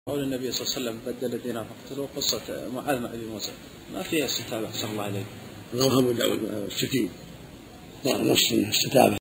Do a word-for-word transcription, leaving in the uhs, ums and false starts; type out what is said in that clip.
قول النبي صلى الله عليه وسلم بدل الدينار فاقتلوه، قصة معاذ بن أبي موسى ما فيها استتابة صلى الله عليه. رواه أبو داود السكين نص استتابة.